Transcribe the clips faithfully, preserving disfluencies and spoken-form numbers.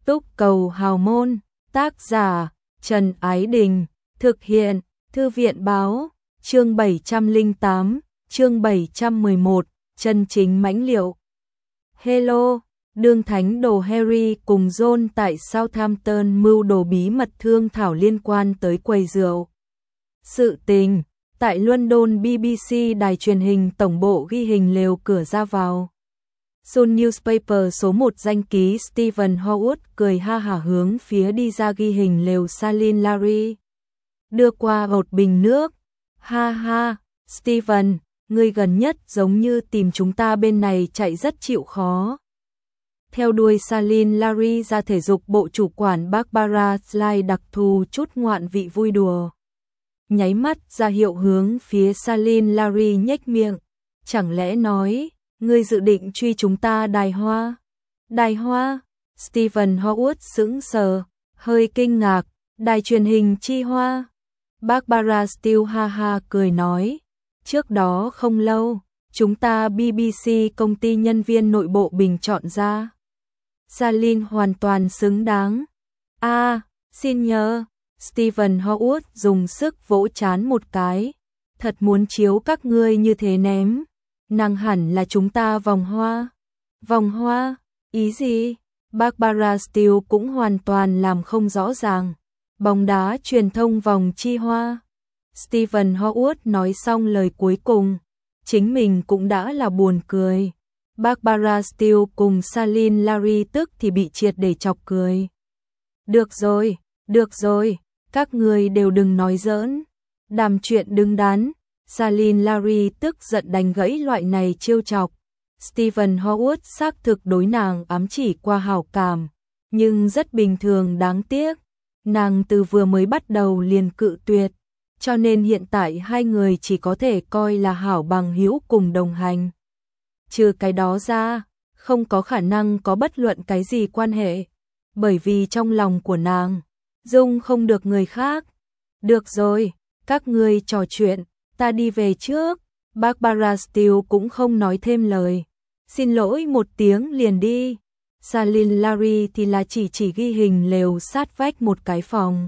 Túc Cầu Hào Môn, tác giả Trần Ái Đình, thực hiện Thư viện Báo, chương bảy trăm lẻ tám, chương bảy trăm mười một, chân chính mãnh liệu. Hello, đương thánh đồ Harry cùng Ron tại Southampton mưu đồ bí mật thương thảo liên quan tới quầy rượu. Sự tình, tại London B B C đài truyền hình tổng bộ ghi hình lều cửa ra vào. Sun Newspaper số một danh ký Stephen Howard cười ha hả hướng phía đi ra ghi hình lều Saline Larry. Đưa qua một bình nước. Ha ha, Stephen, ngươi gần nhất giống như tìm chúng ta bên này chạy rất chịu khó. Theo đuôi Saline Larry ra thể dục bộ chủ quản Barbara Sly đặc thù chút ngoạn vị vui đùa. Nháy mắt ra hiệu hướng phía Saline Larry nhếch miệng. Chẳng lẽ nói, ngươi dự định truy chúng ta đài hoa? Đài hoa? Stephen Howard sững sờ, hơi kinh ngạc, đài truyền hình chi hoa? Barbara Steele ha ha cười nói, trước đó không lâu, chúng ta B B C công ty nhân viên nội bộ bình chọn ra. Saline hoàn toàn xứng đáng. A, à, xin nhờ. Stephen Howard dùng sức vỗ trán một cái. Thật muốn chiếu các ngươi như thế ném. Nàng hẳn là chúng ta vòng hoa. Vòng hoa? Ý gì? Barbara Steele cũng hoàn toàn làm không rõ ràng. Bóng đá truyền thông vòng chi hoa. Stephen Howard nói xong lời cuối cùng. Chính mình cũng đã là buồn cười. Barbara Steele cùng Saline Larry tức thì bị triệt để chọc cười. Được rồi, được rồi, các người đều đừng nói giỡn. Đàm chuyện đứng đắn. Saline Larry tức giận đánh gãy loại này trêu chọc. Stephen Howard xác thực đối nàng ám chỉ qua hảo cảm, nhưng rất bình thường đáng tiếc. Nàng từ vừa mới bắt đầu liền cự tuyệt, cho nên hiện tại hai người chỉ có thể coi là hảo bằng hữu cùng đồng hành. Trừ cái đó ra, không có khả năng có bất luận cái gì quan hệ, bởi vì trong lòng của nàng, dung không được người khác. Được rồi, các ngươi trò chuyện, ta đi về trước. Barbara Steele cũng không nói thêm lời. Xin lỗi một tiếng liền đi. Saline Larry thì là chỉ chỉ ghi hình lều sát vách một cái phòng.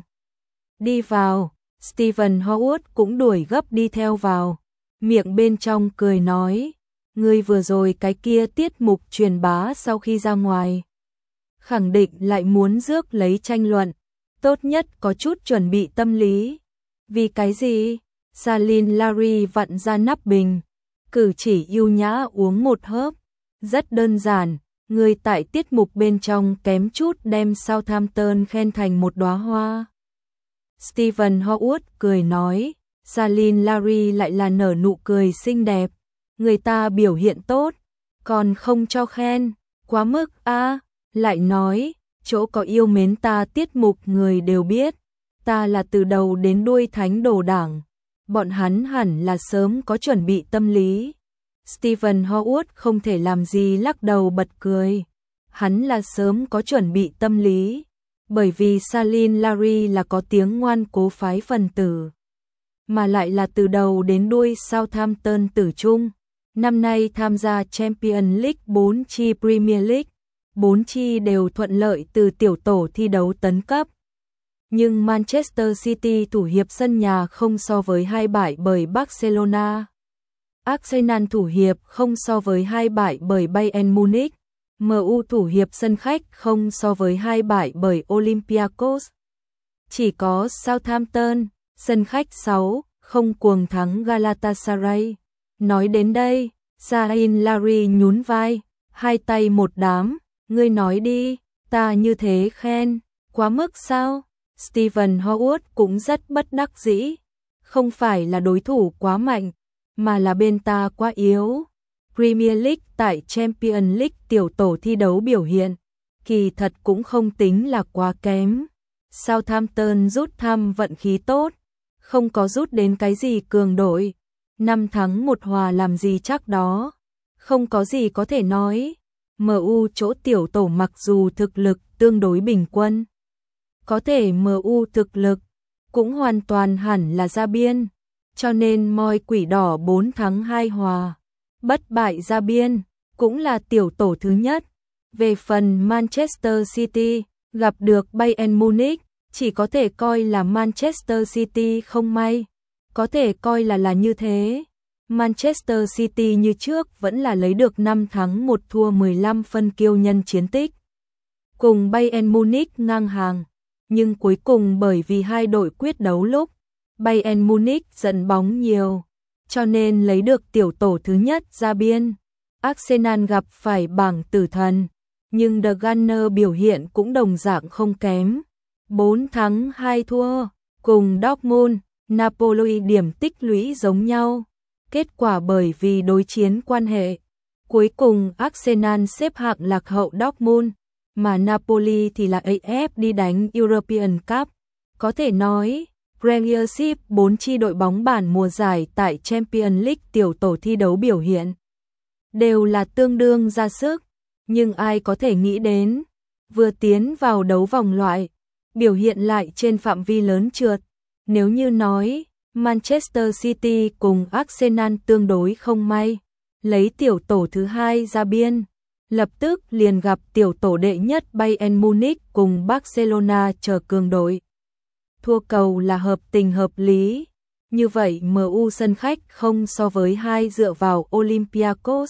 Đi vào, Stephen Howard cũng đuổi gấp đi theo vào. Miệng bên trong cười nói, ngươi vừa rồi cái kia tiết mục truyền bá sau khi ra ngoài. Khẳng định lại muốn rước lấy tranh luận. Tốt nhất có chút chuẩn bị tâm lý. Vì cái gì? Saline Larry vặn ra nắp bình. Cử chỉ yêu nhã uống một hớp. Rất đơn giản. Người tại tiết mục bên trong kém chút đem Southampton khen thành một đóa hoa. Stephen Howard cười nói. Saline Larry lại là nở nụ cười xinh đẹp. Người ta biểu hiện tốt, còn không cho khen, quá mức a. À, lại nói, chỗ có yêu mến ta tiết mục người đều biết, ta là từ đầu đến đuôi thánh đồ đảng, bọn hắn hẳn là sớm có chuẩn bị tâm lý. Stephen Howard không thể làm gì lắc đầu bật cười, hắn là sớm có chuẩn bị tâm lý, bởi vì Saline Larry là có tiếng ngoan cố phái phần tử, mà lại là từ đầu đến đuôi Southampton tử trung. Năm nay tham gia Champions League bốn chi Premier League, bốn chi đều thuận lợi từ tiểu tổ thi đấu tấn cấp. Nhưng Manchester City thủ hiệp sân nhà không so với hai bại bởi Barcelona. Arsenal thủ hiệp không so với hai bại bởi Bayern Munich. em u thủ hiệp sân khách không so với hai bại bởi Olympiacos. Chỉ có Southampton, sân khách sáu, không cuồng thắng Galatasaray. Nói đến đây, Saline Larry nhún vai, hai tay một đám, ngươi nói đi, ta như thế khen, quá mức sao? Stephen Howard cũng rất bất đắc dĩ, không phải là đối thủ quá mạnh, mà là bên ta quá yếu. Premier League tại Champions League tiểu tổ thi đấu biểu hiện, kỳ thật cũng không tính là quá kém. Southampton rút thăm vận khí tốt, không có rút đến cái gì cường đội. Năm thắng một hòa làm gì chắc đó, không có gì có thể nói. em u chỗ tiểu tổ mặc dù thực lực tương đối bình quân, có thể em u thực lực cũng hoàn toàn hẳn là ra biên, cho nên moi quỷ đỏ bốn thắng hai hòa, bất bại ra biên, cũng là tiểu tổ thứ nhất. Về phần Manchester City, Gặp được Bayern Munich, chỉ có thể coi là Manchester City không may. Có thể coi là là như thế. Manchester City như trước vẫn là lấy được năm thắng một thua mười lăm phân kiêu nhân chiến tích. Cùng Bayern Munich ngang hàng. Nhưng cuối cùng bởi vì hai đội quyết đấu lúc, Bayern Munich dẫn bóng nhiều, cho nên lấy được tiểu tổ thứ nhất ra biên. Arsenal gặp phải bảng tử thần, nhưng The Gunners biểu hiện cũng đồng dạng không kém. bốn thắng hai thua, cùng Dortmund, Napoli điểm tích lũy giống nhau. Kết quả bởi vì đối chiến quan hệ, cuối cùng Arsenal xếp hạng lạc hậu Dortmund, mà Napoli thì là a ép đi đánh European Cup. Có thể nói, Premiership bốn chi đội bóng bản mùa giải tại Champions League tiểu tổ thi đấu biểu hiện đều là tương đương ra sức, nhưng ai có thể nghĩ đến, vừa tiến vào đấu vòng loại, biểu hiện lại trên phạm vi lớn trượt. Nếu như nói, Manchester City cùng Arsenal tương đối không may, lấy tiểu tổ thứ hai ra biên, lập tức liền gặp tiểu tổ đệ nhất Bayern Munich cùng Barcelona chờ cường đội. Thua cầu là hợp tình hợp lý, như vậy em u sân khách không so với hai dựa vào Olympiacos.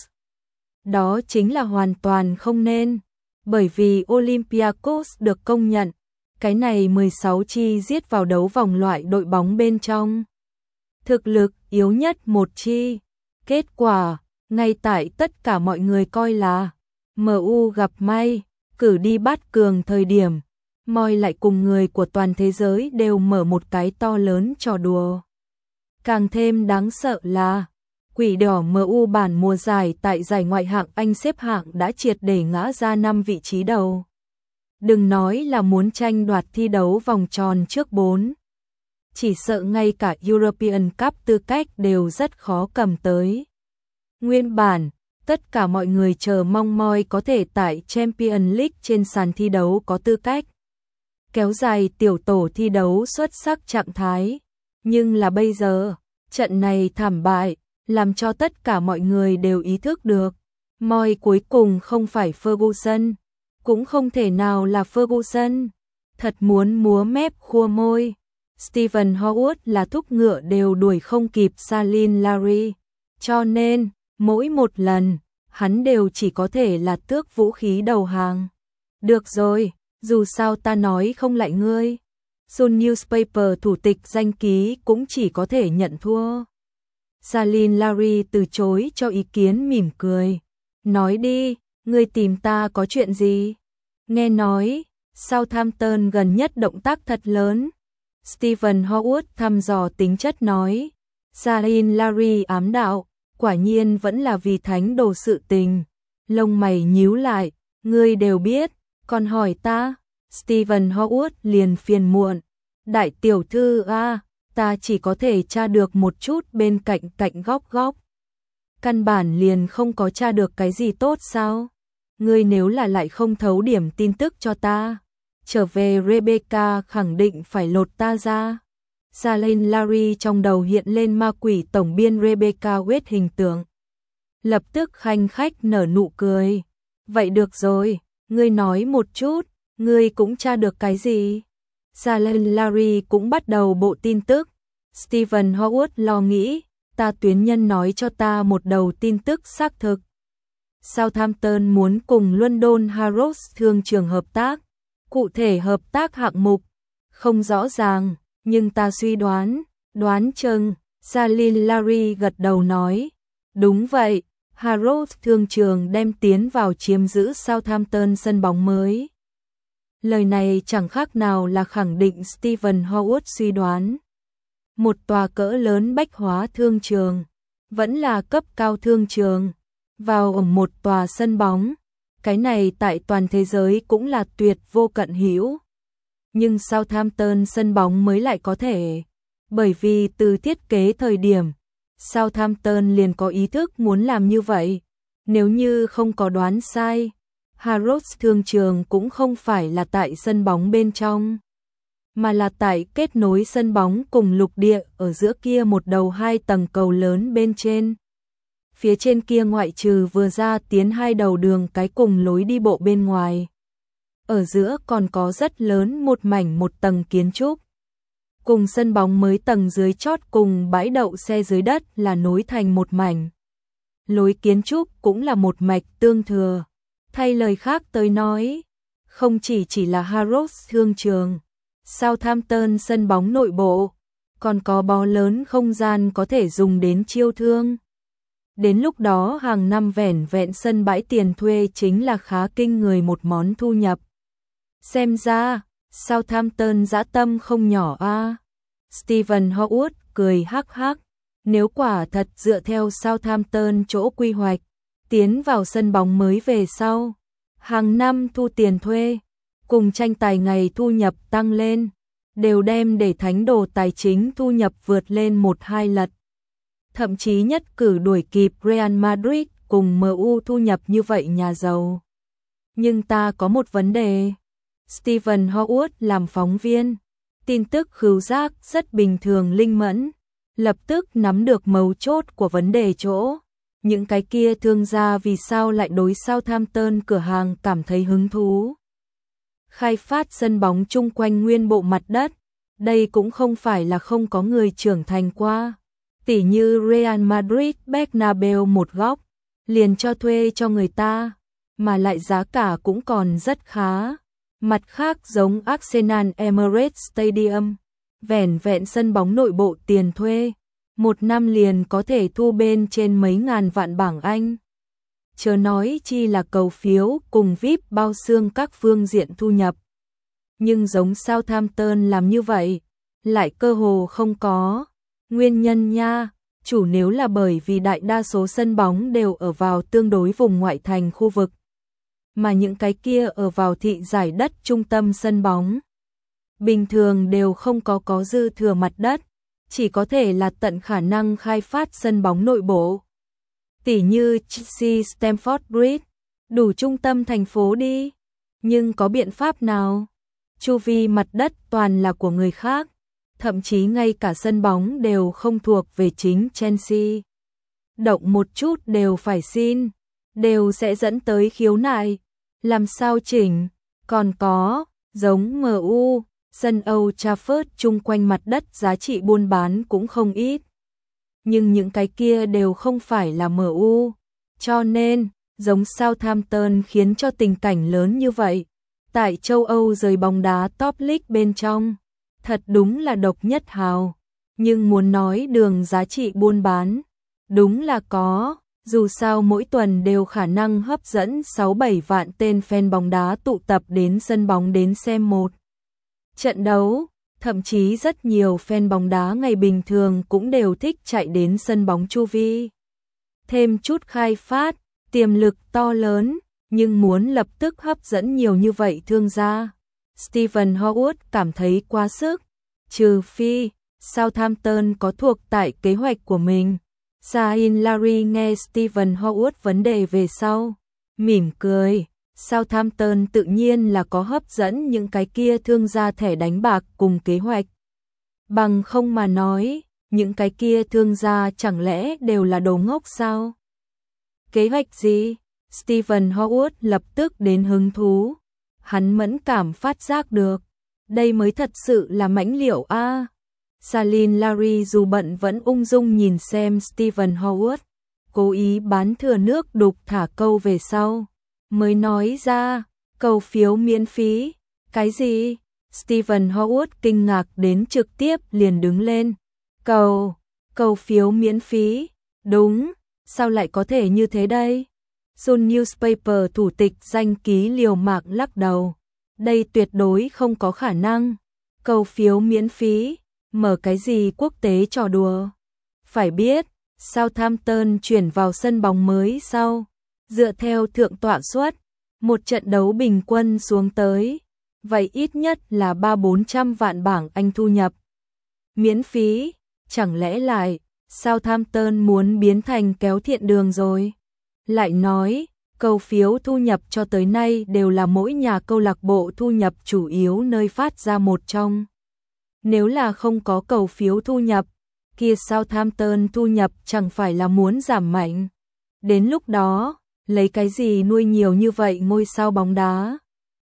Đó chính là hoàn toàn không nên, bởi vì Olympiacos được công nhận, cái này mười sáu chi giết vào đấu vòng loại đội bóng bên trong. Thực lực yếu nhất một chi. Kết quả, ngay tại tất cả mọi người coi là em u gặp may, cử đi bắt cường thời điểm, moi lại cùng người của toàn thế giới đều mở một cái to lớn trò đùa. Càng thêm đáng sợ là, quỷ đỏ em u bản mùa giải tại giải ngoại hạng Anh xếp hạng đã triệt để ngã ra năm vị trí đầu. Đừng nói là muốn tranh đoạt thi đấu vòng tròn trước bốn. Chỉ sợ ngay cả European Cup tư cách đều rất khó cầm tới. Nguyên bản, tất cả mọi người chờ mong moi có thể tại Champions League trên sàn thi đấu có tư cách kéo dài tiểu tổ thi đấu xuất sắc trạng thái. Nhưng là bây giờ, trận này thảm bại, làm cho tất cả mọi người đều ý thức được. Moi cuối cùng không phải Ferguson, cũng không thể nào là Ferguson. Thật muốn múa mép khua môi. Steven Howard là thúc ngựa đều đuổi không kịp Salim Larry. Cho nên, mỗi một lần, hắn đều chỉ có thể là tước vũ khí đầu hàng. Được rồi, dù sao ta nói không lại ngươi. Sun Newspaper thủ tịch danh ký cũng chỉ có thể nhận thua. Salim Larry từ chối cho ý kiến mỉm cười. Nói đi, ngươi tìm ta có chuyện gì? Nghe nói, Southampton gần nhất động tác thật lớn. Steven Howard thăm dò tính chất nói. Salim Larry ám đạo, quả nhiên vẫn là vì thánh đồ sự tình. Lông mày nhíu lại, ngươi đều biết, còn hỏi ta. Steven Howard liền phiền muộn. Đại tiểu thư a, ta chỉ có thể tra được một chút bên cạnh cạnh góc góc. Căn bản liền không có tra được cái gì tốt sao? Ngươi nếu là lại không thấu điểm tin tức cho ta, trở về Rebecca khẳng định phải lột ta ra. Salim Larry trong đầu hiện lên ma quỷ tổng biên Rebecca West hình tượng. Lập tức khanh khách nở nụ cười. Vậy được rồi, ngươi nói một chút, ngươi cũng tra được cái gì? Salim Larry cũng bắt đầu bộ tin tức. Steven Howard lo nghĩ, ta tuyến nhân nói cho ta một đầu tin tức xác thực. Southampton muốn cùng London Harrods thương trường hợp tác. Cụ thể hợp tác hạng mục không rõ ràng, nhưng ta suy đoán, đoán chừng. Salim Larry gật đầu nói, đúng vậy, Harrods thương trường đem tiến vào chiếm giữ Southampton sân bóng mới. Lời này chẳng khác nào là khẳng định Steven Howard suy đoán. Một tòa cỡ lớn bách hóa thương trường, vẫn là cấp cao thương trường, vào ở một tòa sân bóng. Cái này tại toàn thế giới cũng là tuyệt vô cận hữu. Nhưng Southampton sân bóng mới lại có thể. Bởi vì từ thiết kế thời điểm, Southampton liền có ý thức muốn làm như vậy. Nếu như không có đoán sai, Harrods thương trường cũng không phải là tại sân bóng bên trong, mà là tại kết nối sân bóng cùng lục địa ở giữa kia một đầu hai tầng cầu lớn bên trên. Phía trên kia ngoại trừ vừa ra tiến hai đầu đường cái cùng lối đi bộ bên ngoài, ở giữa còn có rất lớn một mảnh một tầng kiến trúc. Cùng sân bóng mới tầng dưới chót cùng bãi đậu xe dưới đất là nối thành một mảnh. Lối kiến trúc cũng là một mạch tương thừa. Thay lời khác tới nói, không chỉ chỉ là Harrods thương trường, Southampton sân bóng nội bộ, còn có bó lớn không gian có thể dùng đến chiêu thương. Đến lúc đó hàng năm vẻn vẹn sân bãi tiền thuê chính là khá kinh người một món thu nhập. Xem ra, Southampton dã tâm không nhỏ a. À. Stephen Howard cười hắc hắc, nếu quả thật dựa theo Southampton chỗ quy hoạch, tiến vào sân bóng mới về sau, hàng năm thu tiền thuê, cùng tranh tài ngày thu nhập tăng lên, đều đem để thánh đồ tài chính thu nhập vượt lên một hai lần. Thậm chí nhất cử đuổi kịp Real Madrid cùng em u thu nhập như vậy nhà giàu. Nhưng ta có một vấn đề. Stephen Howard làm phóng viên, tin tức khứu giác rất bình thường linh mẫn, lập tức nắm được mấu chốt của vấn đề chỗ. Những cái kia thương gia vì sao lại đối Southampton cửa hàng cảm thấy hứng thú. Khai phát sân bóng chung quanh nguyên bộ mặt đất, đây cũng không phải là không có người trưởng thành qua. Tỉ như Real Madrid Bernabeu một góc, liền cho thuê cho người ta, mà lại giá cả cũng còn rất khá. Mặt khác giống Arsenal Emirates Stadium, vẻn vẹn sân bóng nội bộ tiền thuê, một năm liền có thể thu bên trên mấy ngàn vạn bảng Anh. Chớ nói chi là cầu phiếu cùng vi ai pi bao xương các phương diện thu nhập. Nhưng giống Southampton làm như vậy, lại cơ hồ không có. Nguyên nhân nha, chủ nếu là bởi vì đại đa số sân bóng đều ở vào tương đối vùng ngoại thành khu vực. Mà những cái kia ở vào thị giải đất trung tâm sân bóng. Bình thường đều không có có dư thừa mặt đất, chỉ có thể là tận khả năng khai phát sân bóng nội bộ. Tỉ như Chelsea Stamford Bridge, đủ trung tâm thành phố đi. Nhưng có biện pháp nào? Chu vi mặt đất toàn là của người khác, thậm chí ngay cả sân bóng đều không thuộc về chính Chelsea. Động một chút đều phải xin, đều sẽ dẫn tới khiếu nại. Làm sao chỉnh? Còn có, giống em u, sân Old Trafford chung quanh mặt đất giá trị buôn bán cũng không ít. Nhưng những cái kia đều không phải là em u, cho nên, giống Southampton khiến cho tình cảnh lớn như vậy. Tại châu Âu rời bóng đá top league bên trong, thật đúng là độc nhất hào. Nhưng muốn nói đường giá trị buôn bán, đúng là có. Dù sao mỗi tuần đều khả năng hấp dẫn sáu bảy vạn tên fan bóng đá tụ tập đến sân bóng đến xem một trận đấu, thậm chí rất nhiều fan bóng đá ngày bình thường cũng đều thích chạy đến sân bóng chu vi. Thêm chút khai phát, tiềm lực to lớn, nhưng muốn lập tức hấp dẫn nhiều như vậy thương gia, Stephen Howard cảm thấy quá sức, trừ phi Southampton có thuộc tại kế hoạch của mình. Zain Larry nghe Stephen Howard vấn đề về sau, mỉm cười. Southampton tự nhiên là có hấp dẫn những cái kia thương gia thẻ đánh bạc cùng kế hoạch. Bằng không mà nói, những cái kia thương gia chẳng lẽ đều là đồ ngốc sao? Kế hoạch gì? Stephen Howard lập tức đến hứng thú. Hắn mẫn cảm phát giác được. Đây mới thật sự là mãnh liễu a. À. Salin Larry dù bận vẫn ung dung nhìn xem Stephen Howard, cố ý bán thừa nước đục thả câu về sau, mới nói ra, cầu phiếu miễn phí, cái gì? Stephen Howard kinh ngạc đến trực tiếp liền đứng lên, cầu, cầu phiếu miễn phí, đúng, sao lại có thể như thế đây? Sun Newspaper thủ tịch danh ký liều mạng lắc đầu, đây tuyệt đối không có khả năng, cầu phiếu miễn phí. Mở cái gì quốc tế trò đùa? Phải biết, Southampton chuyển vào sân bóng mới sau, dựa theo thượng tọa suất, một trận đấu bình quân xuống tới, vậy ít nhất là ba bốn trăm vạn bảng Anh thu nhập. Miễn phí, chẳng lẽ lại, Southampton muốn biến thành kéo thiện đường rồi? Lại nói, cầu phiếu thu nhập cho tới nay đều là mỗi nhà câu lạc bộ thu nhập chủ yếu nơi phát ra một trong. Nếu là không có cầu phiếu thu nhập, kia Southampton thu nhập chẳng phải là muốn giảm mạnh. Đến lúc đó, lấy cái gì nuôi nhiều như vậy ngôi sao bóng đá?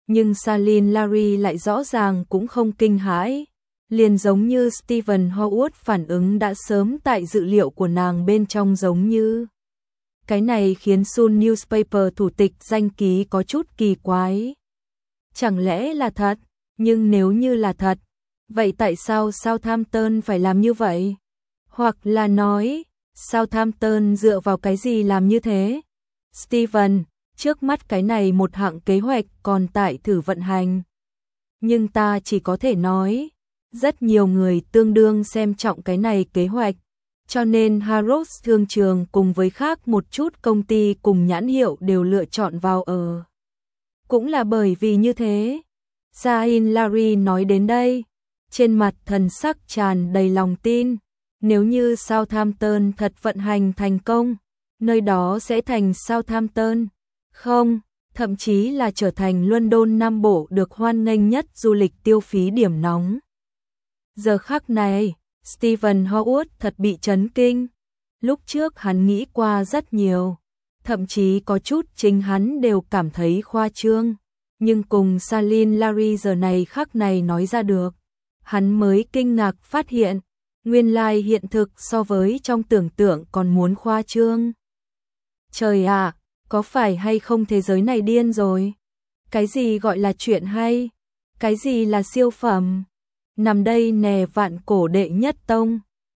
Nhưng Saline Larry lại rõ ràng cũng không kinh hãi. Liền giống như Stephen Howard phản ứng đã sớm tại dự liệu của nàng bên trong giống như. Cái này khiến Sun Newspaper thủ tịch danh ký có chút kỳ quái. Chẳng lẽ là thật? Nhưng nếu như là thật, vậy tại sao Southampton phải làm như vậy? Hoặc là nói, Southampton dựa vào cái gì làm như thế? Stephen, trước mắt cái này một hạng kế hoạch còn tại thử vận hành. Nhưng ta chỉ có thể nói, rất nhiều người tương đương xem trọng cái này kế hoạch. Cho nên Harrods thương trường cùng với khác một chút công ty cùng nhãn hiệu đều lựa chọn vào ở. Cũng là bởi vì như thế. Sain Larry nói đến đây, trên mặt thần sắc tràn đầy lòng tin. Nếu như Southampton thật vận hành thành công, nơi đó sẽ thành Southampton. Không, thậm chí là trở thành London Nam Bộ được hoan nghênh nhất du lịch tiêu phí điểm nóng. Giờ khắc này, Stephen Howard thật bị chấn kinh. Lúc trước hắn nghĩ qua rất nhiều, thậm chí có chút chính hắn đều cảm thấy khoa trương. Nhưng cùng Saline Larry giờ này khắc này nói ra được, hắn mới kinh ngạc phát hiện, nguyên lai hiện thực so với trong tưởng tượng còn muốn khoa trương. Trời ạ, có phải hay không thế giới này điên rồi? Cái gì gọi là chuyện hay? Cái gì là siêu phẩm? Nằm đây nè vạn cổ đệ nhất tông.